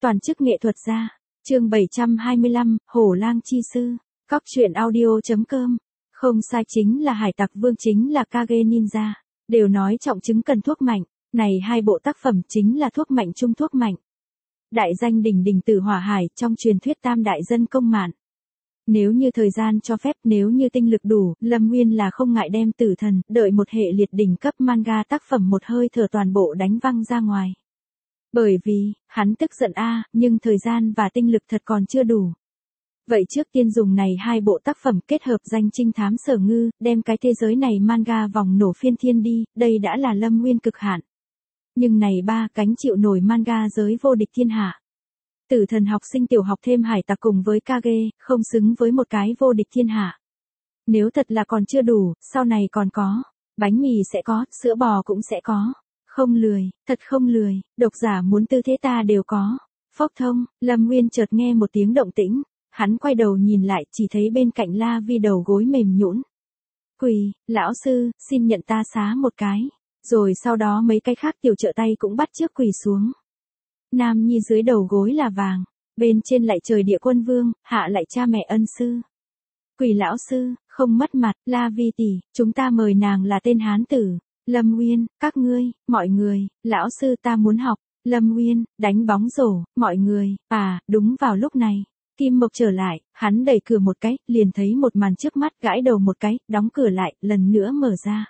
Toàn chức nghệ thuật gia. Chương 725, Hổ Lang chi sư. Cóc truyện audio.com. Không sai, chính là hải tặc vương, chính là Kage Ninja. Đều nói trọng chứng cần thuốc mạnh. Này hai bộ tác phẩm chính là thuốc mạnh chung thuốc mạnh. Đại danh đỉnh đỉnh Tử Hỏa Hải, trong truyền thuyết tam đại dân công mạn. Nếu như thời gian cho phép, nếu như tinh lực đủ, Lâm Nguyên là không ngại đem Tử Thần, đợi một hệ liệt đỉnh cấp manga tác phẩm một hơi thở toàn bộ đánh văng ra ngoài. Bởi vì, hắn tức giận nhưng thời gian và tinh lực thật còn chưa đủ. Vậy trước tiên dùng này hai bộ tác phẩm kết hợp danh trinh thám Sở Ngư, đem cái thế giới này manga vòng nổ phiên thiên đi, đây đã là Lâm Nguyên cực hạn. Nhưng này ba cánh chịu nổi manga giới vô địch thiên hạ. Tử Thần học sinh tiểu học thêm hải tặc cùng với Kage, không xứng với một cái vô địch thiên hạ. Nếu thật là còn chưa đủ, sau này còn có, bánh mì sẽ có, sữa bò cũng sẽ có. Không lười, thật không lười, độc giả muốn tư thế ta đều có. Phốc thông, Lâm Nguyên chợt nghe một tiếng động tĩnh, hắn quay đầu nhìn lại, chỉ thấy bên cạnh La Vi đầu gối mềm nhũn. Quỳ, lão sư, xin nhận ta xá một cái. Rồi sau đó mấy cái khác tiểu trợ tay cũng bắt chước quỳ xuống. Nam nhi dưới đầu gối là vàng, bên trên lại trời địa quân vương, hạ lại cha mẹ ân sư. Quỳ lão sư, không mất mặt, La Vi tỷ, chúng ta mời nàng là tên hán tử. Lâm Nguyên, các ngươi, mọi người, lão sư ta muốn học. Lâm Nguyên, đánh bóng rổ, mọi người, đúng vào lúc này. Kim Mộc trở lại, hắn đẩy cửa một cái, liền thấy một màn trước mắt, gãi đầu một cái, đóng cửa lại, lần nữa mở ra.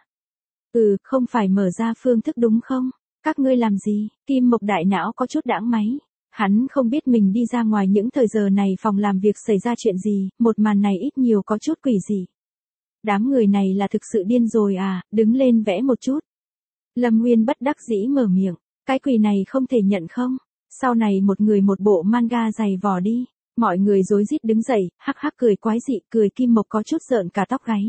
Không phải mở ra phương thức đúng không? Các ngươi làm gì? Kim Mộc đại não có chút đãng máy. Hắn không biết mình đi ra ngoài những thời giờ này phòng làm việc xảy ra chuyện gì, một màn này ít nhiều có chút quỷ dị. Đám người này là thực sự điên rồi đứng lên vẽ một chút. Lâm Nguyên bất đắc dĩ mở miệng, cái quỷ này không thể nhận không? Sau này một người một bộ manga dày vò đi. Mọi người rối rít đứng dậy, hắc hắc cười quái dị, cười Kim Mộc có chút rợn cả tóc gáy.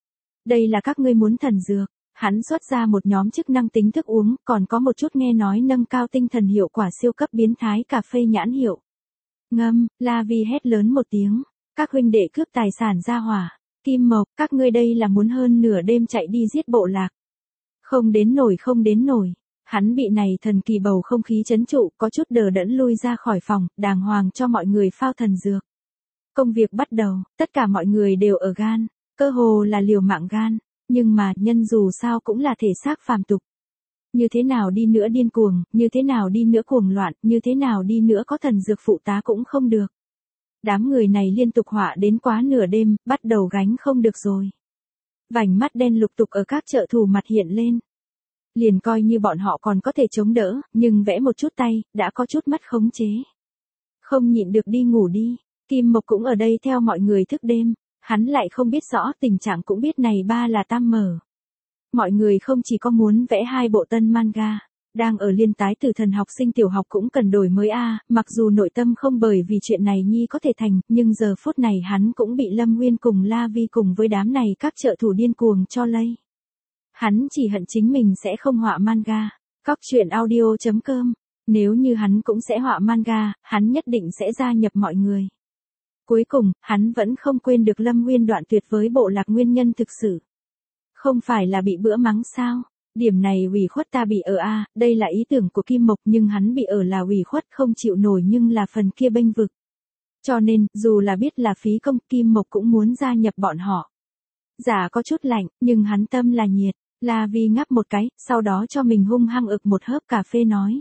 Đây là các ngươi muốn thần dược. Hắn xuất ra một nhóm chức năng tính thức uống, còn có một chút nghe nói nâng cao tinh thần hiệu quả siêu cấp biến thái cà phê nhãn hiệu. Ngâm, La Vi hét lớn một tiếng. Các huynh đệ cướp tài sản ra hỏa. Kim Mộc, các ngươi đây là muốn hơn nửa đêm chạy đi giết bộ lạc. Không đến nổi, không đến nổi. Hắn bị này thần kỳ bầu không khí trấn trụ, có chút đờ đẫn lui ra khỏi phòng, đàng hoàng cho mọi người phao thần dược. Công việc bắt đầu, tất cả mọi người đều ở gan, cơ hồ là liều mạng gan, nhưng mà nhân dù sao cũng là thể xác phàm tục. Như thế nào đi nữa điên cuồng, như thế nào đi nữa cuồng loạn, như thế nào đi nữa có thần dược phụ tá cũng không được. Đám người này liên tục họa đến quá nửa đêm, bắt đầu gánh không được rồi. Vành mắt đen lục tục ở các trợ thủ mặt hiện lên. Liền coi như bọn họ còn có thể chống đỡ, nhưng vẽ một chút tay, đã có chút mất khống chế. Không nhịn được đi ngủ đi. Kim Mộc cũng ở đây theo mọi người thức đêm. Hắn lại không biết rõ tình trạng cũng biết này ba là tam mở. Mọi người không chỉ có muốn vẽ hai bộ tân manga. Đang ở liên tái Tử Thần học sinh tiểu học cũng cần đổi mới mặc dù nội tâm không bởi vì chuyện này nhi có thể thành, nhưng giờ phút này hắn cũng bị Lâm Nguyên cùng La Vi cùng với đám này các trợ thủ điên cuồng cho lây. Hắn chỉ hận chính mình sẽ không họa manga. Cóc truyện audio.com. Nếu như hắn cũng sẽ họa manga, hắn nhất định sẽ gia nhập mọi người. Cuối cùng, hắn vẫn không quên được Lâm Nguyên đoạn tuyệt với bộ lạc nguyên nhân thực sự. Không phải là bị bữa mắng sao? Điểm này ủy khuất ta bị ở đây là ý tưởng của Kim Mộc, nhưng hắn bị ở là ủy khuất không chịu nổi, nhưng là phần kia bênh vực. Cho nên, dù là biết là phí công, Kim Mộc cũng muốn gia nhập bọn họ. Giả có chút lạnh, nhưng hắn tâm là nhiệt. La Vi ngáp một cái, sau đó cho mình hung hăng ực một hớp cà phê nói.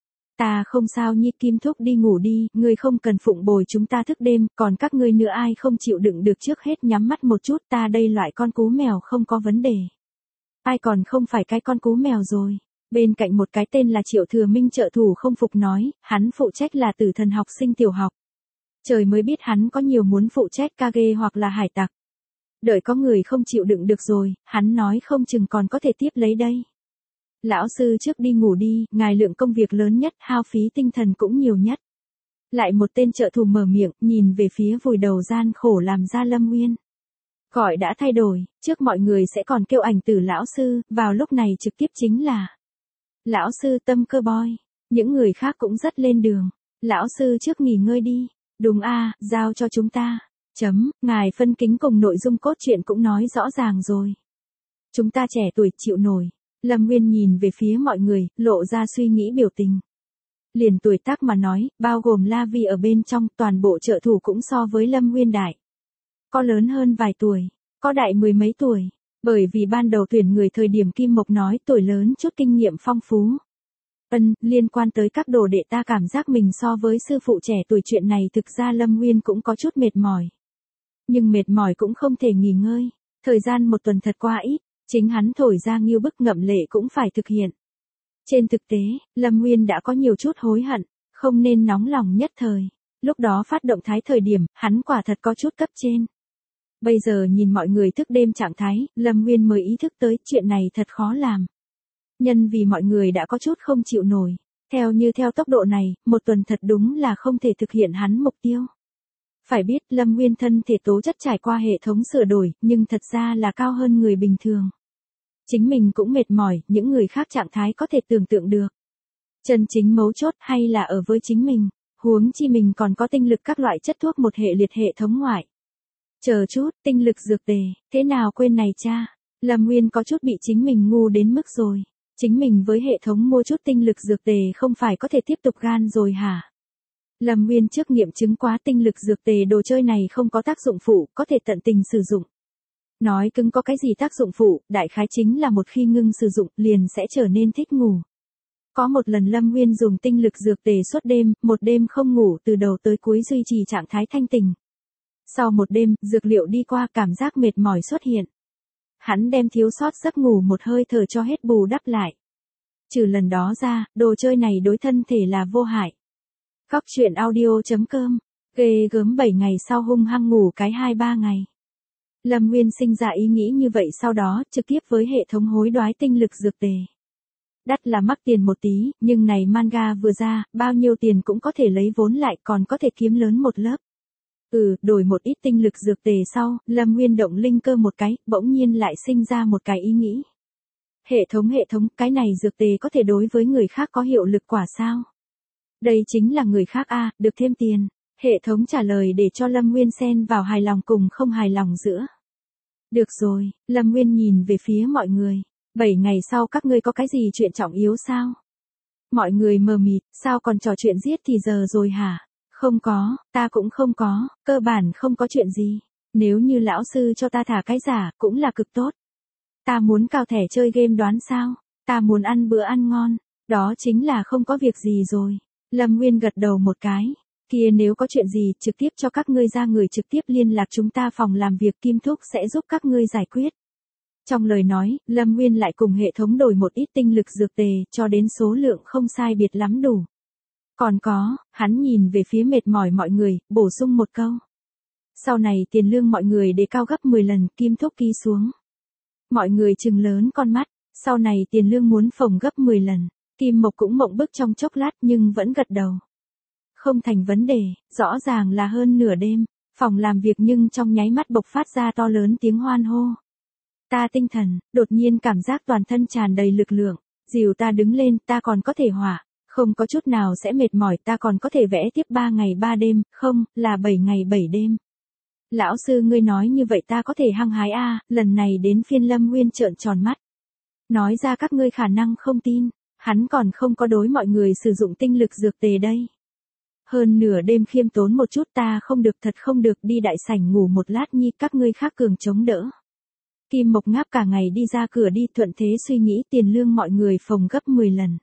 Ta không sao nhi, Kim thúc đi ngủ đi, ngươi không cần phụng bồi chúng ta thức đêm, còn các ngươi nữa ai không chịu đựng được trước hết nhắm mắt một chút, ta đây loại con cú mèo không có vấn đề. Ai còn không phải cái con cú mèo rồi. Bên cạnh một cái tên là Triệu Thừa Minh trợ thủ không phục nói, hắn phụ trách là Tử Thần học sinh tiểu học. Trời mới biết hắn có nhiều muốn phụ trách Kage hoặc là hải tặc. Đợi có người không chịu đựng được rồi, hắn nói không chừng còn có thể tiếp lấy đây. Lão sư trước đi ngủ đi, ngài lượng công việc lớn nhất, hao phí tinh thần cũng nhiều nhất. Lại một tên trợ thủ mở miệng, nhìn về phía vùi đầu gian khổ làm ra Lâm Nguyên. Gọi đã thay đổi, trước mọi người sẽ còn kêu ảnh tử lão sư, vào lúc này trực tiếp chính là lão sư Tâm Cơ Boy. Những người khác cũng rất lên đường. Lão sư trước nghỉ ngơi đi. Đúng giao cho chúng ta. Ngài phân kính cùng nội dung cốt truyện cũng nói rõ ràng rồi. Chúng ta trẻ tuổi chịu nổi. Lâm Nguyên nhìn về phía mọi người, lộ ra suy nghĩ biểu tình. Liền tuổi tác mà nói, bao gồm La Vi ở bên trong, toàn bộ trợ thủ cũng so với Lâm Nguyên đại. Có lớn hơn vài tuổi, có đại mười mấy tuổi. Bởi vì ban đầu tuyển người thời điểm Kim Mộc nói tuổi lớn chút kinh nghiệm phong phú. Liên quan tới các đồ đệ ta cảm giác mình so với sư phụ trẻ tuổi chuyện này thực ra Lâm Nguyên cũng có chút mệt mỏi. Nhưng mệt mỏi cũng không thể nghỉ ngơi, thời gian một tuần thật quá ít, chính hắn thổi ra nghiêu bức ngậm lệ cũng phải thực hiện. Trên thực tế, Lâm Nguyên đã có nhiều chút hối hận, không nên nóng lòng nhất thời. Lúc đó phát động thái thời điểm, hắn quả thật có chút cấp trên. Bây giờ nhìn mọi người thức đêm trạng thái, Lâm Nguyên mới ý thức tới chuyện này thật khó làm. Nhân vì mọi người đã có chút không chịu nổi. Theo tốc độ này, một tuần thật đúng là không thể thực hiện hắn mục tiêu. Phải biết Lâm Nguyên thân thể tố chất trải qua hệ thống sửa đổi, nhưng thật ra là cao hơn người bình thường. Chính mình cũng mệt mỏi, những người khác trạng thái có thể tưởng tượng được. Chân chính mấu chốt hay là ở với chính mình, huống chi mình còn có tinh lực các loại chất thuốc một hệ liệt hệ thống ngoại. Chờ chút, tinh lực dược tề, thế nào quên này cha? Lâm Nguyên có chút bị chính mình ngu đến mức rồi. Chính mình với hệ thống mua chút tinh lực dược tề không phải có thể tiếp tục gan rồi hả? Lâm Nguyên trước nghiệm chứng quá tinh lực dược tề đồ chơi này không có tác dụng phụ, có thể tận tình sử dụng. Nói cứng có cái gì tác dụng phụ, đại khái chính là một khi ngưng sử dụng liền sẽ trở nên thích ngủ. Có một lần Lâm Nguyên dùng tinh lực dược tề suốt đêm, một đêm không ngủ từ đầu tới cuối duy trì trạng thái thanh tỉnh. Sau một đêm, dược liệu đi qua cảm giác mệt mỏi xuất hiện. Hắn đem thiếu sót giấc ngủ một hơi thở cho hết bù đắp lại. Trừ lần đó ra, đồ chơi này đối thân thể là vô hại. Góc truyện audio.com, ghê gớm 7 ngày sau hung hăng ngủ cái 2-3 ngày. Lâm Nguyên sinh ra ý nghĩ như vậy sau đó trực tiếp với hệ thống hối đoái tinh lực dược tề. Đắt là mắc tiền một tí, nhưng này manga vừa ra, bao nhiêu tiền cũng có thể lấy vốn lại còn có thể kiếm lớn một lớp. Đổi một ít tinh lực dược tề sau, Lâm Nguyên động linh cơ một cái, bỗng nhiên lại sinh ra một cái ý nghĩ. Hệ thống, cái này dược tề có thể đối với người khác có hiệu lực quả sao? Đây chính là người khác được thêm tiền. Hệ thống trả lời để cho Lâm Nguyên xen vào hài lòng cùng không hài lòng giữa. Được rồi, Lâm Nguyên nhìn về phía mọi người. 7 ngày sau các ngươi có cái gì chuyện trọng yếu sao? Mọi người mờ mịt, sao còn trò chuyện giết thì giờ rồi hả? Không có, ta cũng không có, cơ bản không có chuyện gì. Nếu như lão sư cho ta thả cái giả, cũng là cực tốt. Ta muốn cào thẻ chơi game đoán sao? Ta muốn ăn bữa ăn ngon. Đó chính là không có việc gì rồi. Lâm Nguyên gật đầu một cái. Kia nếu có chuyện gì, trực tiếp cho các ngươi ra người trực tiếp liên lạc chúng ta phòng làm việc Kim Thúc sẽ giúp các ngươi giải quyết. Trong lời nói, Lâm Nguyên lại cùng hệ thống đổi một ít tinh lực dược tề, cho đến số lượng không sai biệt lắm đủ. Còn có, hắn nhìn về phía mệt mỏi mọi người, bổ sung một câu. Sau này tiền lương mọi người đề cao gấp 10 lần, Kim Thúc ký xuống. Mọi người trừng lớn con mắt, sau này tiền lương muốn phồng gấp 10 lần. Kim Mộc cũng mộng bức trong chốc lát nhưng vẫn gật đầu. Không thành vấn đề, rõ ràng là hơn nửa đêm, phòng làm việc nhưng trong nháy mắt bộc phát ra to lớn tiếng hoan hô. Ta tinh thần, đột nhiên cảm giác toàn thân tràn đầy lực lượng, dìu ta đứng lên, ta còn có thể hỏa, không có chút nào sẽ mệt mỏi, ta còn có thể vẽ tiếp 3 ngày 3 đêm, không, là 7 ngày 7 đêm. Lão sư ngươi nói như vậy ta có thể hăng hái lần này đến phiên Lâm Nguyên trợn tròn mắt. Nói ra các ngươi khả năng không tin, hắn còn không có đối mọi người sử dụng tinh lực dược tề đây. Hơn nửa đêm khiêm tốn một chút ta không được thật không được đi đại sảnh ngủ một lát nhi các ngươi khác cường chống đỡ. Kim Mộc ngáp cả ngày đi ra cửa đi thuận thế suy nghĩ tiền lương mọi người phồng gấp 10 lần.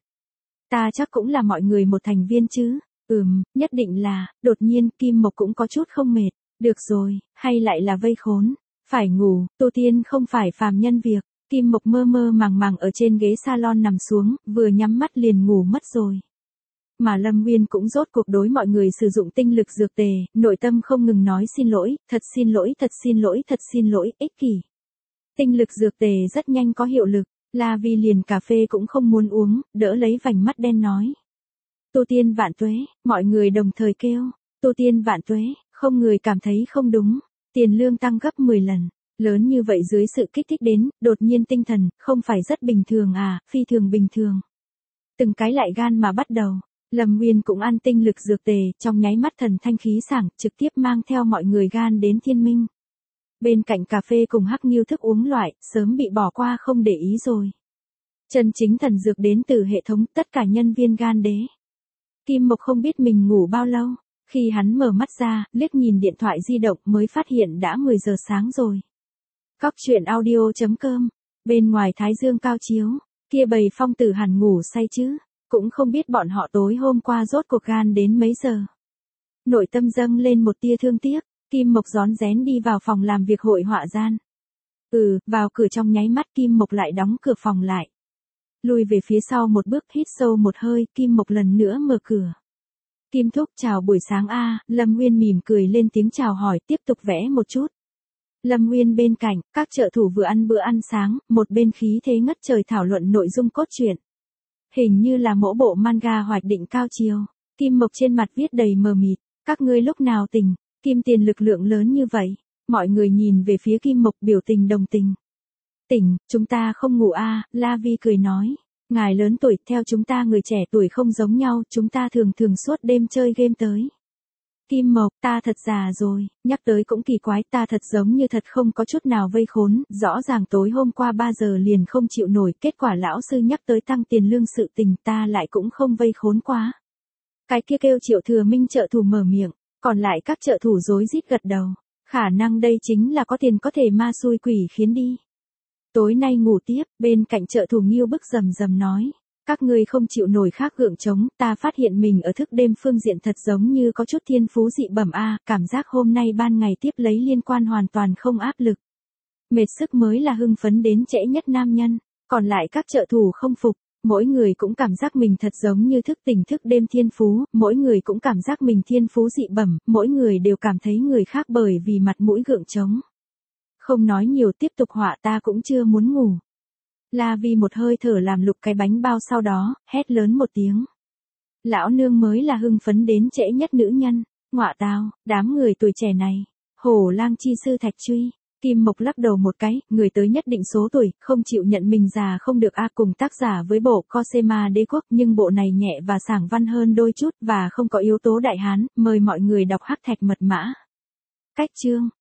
Ta chắc cũng là mọi người một thành viên chứ, nhất định là, đột nhiên Kim Mộc cũng có chút không mệt, được rồi, hay lại là vây khốn, phải ngủ, tu tiên không phải phàm nhân việc, Kim Mộc mơ mơ màng màng ở trên ghế salon nằm xuống, vừa nhắm mắt liền ngủ mất rồi. Mà Lâm Nguyên cũng rốt cuộc đối mọi người sử dụng tinh lực dược tề, nội tâm không ngừng nói xin lỗi, thật xin lỗi, thật xin lỗi, thật xin lỗi, ích kỷ. Tinh lực dược tề rất nhanh có hiệu lực, La Vi liền cà phê cũng không muốn uống, đỡ lấy vành mắt đen nói. Tu tiên vạn tuế, mọi người đồng thời kêu, tu tiên vạn tuế, không người cảm thấy không đúng, tiền lương tăng gấp 10 lần, lớn như vậy dưới sự kích thích đến, đột nhiên tinh thần, không phải rất bình thường phi thường bình thường. Từng cái lại gan mà bắt đầu, Lâm Nguyên cũng ăn tinh lực dược tề, trong nháy mắt thần thanh khí sảng, trực tiếp mang theo mọi người gan đến thiên minh. Bên cạnh cà phê cùng hắc nghiêu thức uống loại, sớm bị bỏ qua không để ý rồi. Chân chính thần dược đến từ hệ thống tất cả nhân viên gan đế. Kim Mộc không biết mình ngủ bao lâu. Khi hắn mở mắt ra, liếc nhìn điện thoại di động mới phát hiện đã 10 giờ sáng rồi. Cóc truyện audio.com. Bên ngoài thái dương cao chiếu, kia bầy phong tử hẳn ngủ say chứ. Cũng không biết bọn họ tối hôm qua rốt cuộc gan đến mấy giờ. Nội tâm dâng lên một tia thương tiếc, Kim Mộc rón rén đi vào phòng làm việc hội họa gian. Vào cửa trong nháy mắt Kim Mộc lại đóng cửa phòng lại. Lùi về phía sau một bước, hít sâu một hơi, Kim Mộc lần nữa mở cửa. Kim thúc chào buổi sáng a. Lâm Nguyên mỉm cười lên tiếng chào hỏi, tiếp tục vẽ một chút. Lâm Nguyên bên cạnh, các trợ thủ vừa ăn bữa ăn sáng, một bên khí thế ngất trời thảo luận nội dung cốt truyện. Hình như là mỗi bộ manga hoạch định cao chiều. Kim Mộc trên mặt viết đầy mờ mịt, các ngươi lúc nào tỉnh, Kim Tiền lực lượng lớn như vậy. Mọi người nhìn về phía Kim Mộc biểu tình đồng tình. Tỉnh, chúng ta không ngủ a. La Vi cười nói. Ngài lớn tuổi, theo chúng ta người trẻ tuổi không giống nhau, chúng ta thường suốt đêm chơi game tới. Kim Mộc, ta thật già rồi, nhắc tới cũng kỳ quái, ta thật giống như thật không có chút nào vây khốn, rõ ràng tối hôm qua 3 giờ liền không chịu nổi, kết quả lão sư nhắc tới tăng tiền lương sự tình ta lại cũng không vây khốn quá. Cái kia kêu Triệu Thừa Minh trợ thủ mở miệng, còn lại các trợ thủ rối rít gật đầu, khả năng đây chính là có tiền có thể ma xui quỷ khiến đi. Tối nay ngủ tiếp, bên cạnh trợ thủ Nghiêu Bức rầm rầm nói. Các ngươi không chịu nổi khác gượng trống, ta phát hiện mình ở thức đêm phương diện thật giống như có chút thiên phú dị bẩm a, cảm giác hôm nay ban ngày tiếp lấy liên quan hoàn toàn không áp lực. Mệt sức mới là hưng phấn đến trễ nhất nam nhân, còn lại các trợ thủ không phục, mỗi người cũng cảm giác mình thật giống như thức tỉnh thức đêm thiên phú, mỗi người cũng cảm giác mình thiên phú dị bẩm, mỗi người đều cảm thấy người khác bởi vì mặt mũi gượng trống. Không nói nhiều, tiếp tục họa, ta cũng chưa muốn ngủ. La Vi một hơi thở làm lục cái bánh bao, sau đó, hét lớn một tiếng. Lão nương mới là hưng phấn đến trễ nhất nữ nhân, ngọa tao, đám người tuổi trẻ này. Hổ lang chi sư Thạch Truy. Kim Mộc lắc đầu một cái, người tới nhất định số tuổi, không chịu nhận mình già không được a. Cùng tác giả với bộ Cosema Đế Quốc, nhưng bộ này nhẹ và sảng văn hơn đôi chút và không có yếu tố đại hán, mời mọi người đọc hắc thạch mật mã. Cách chương.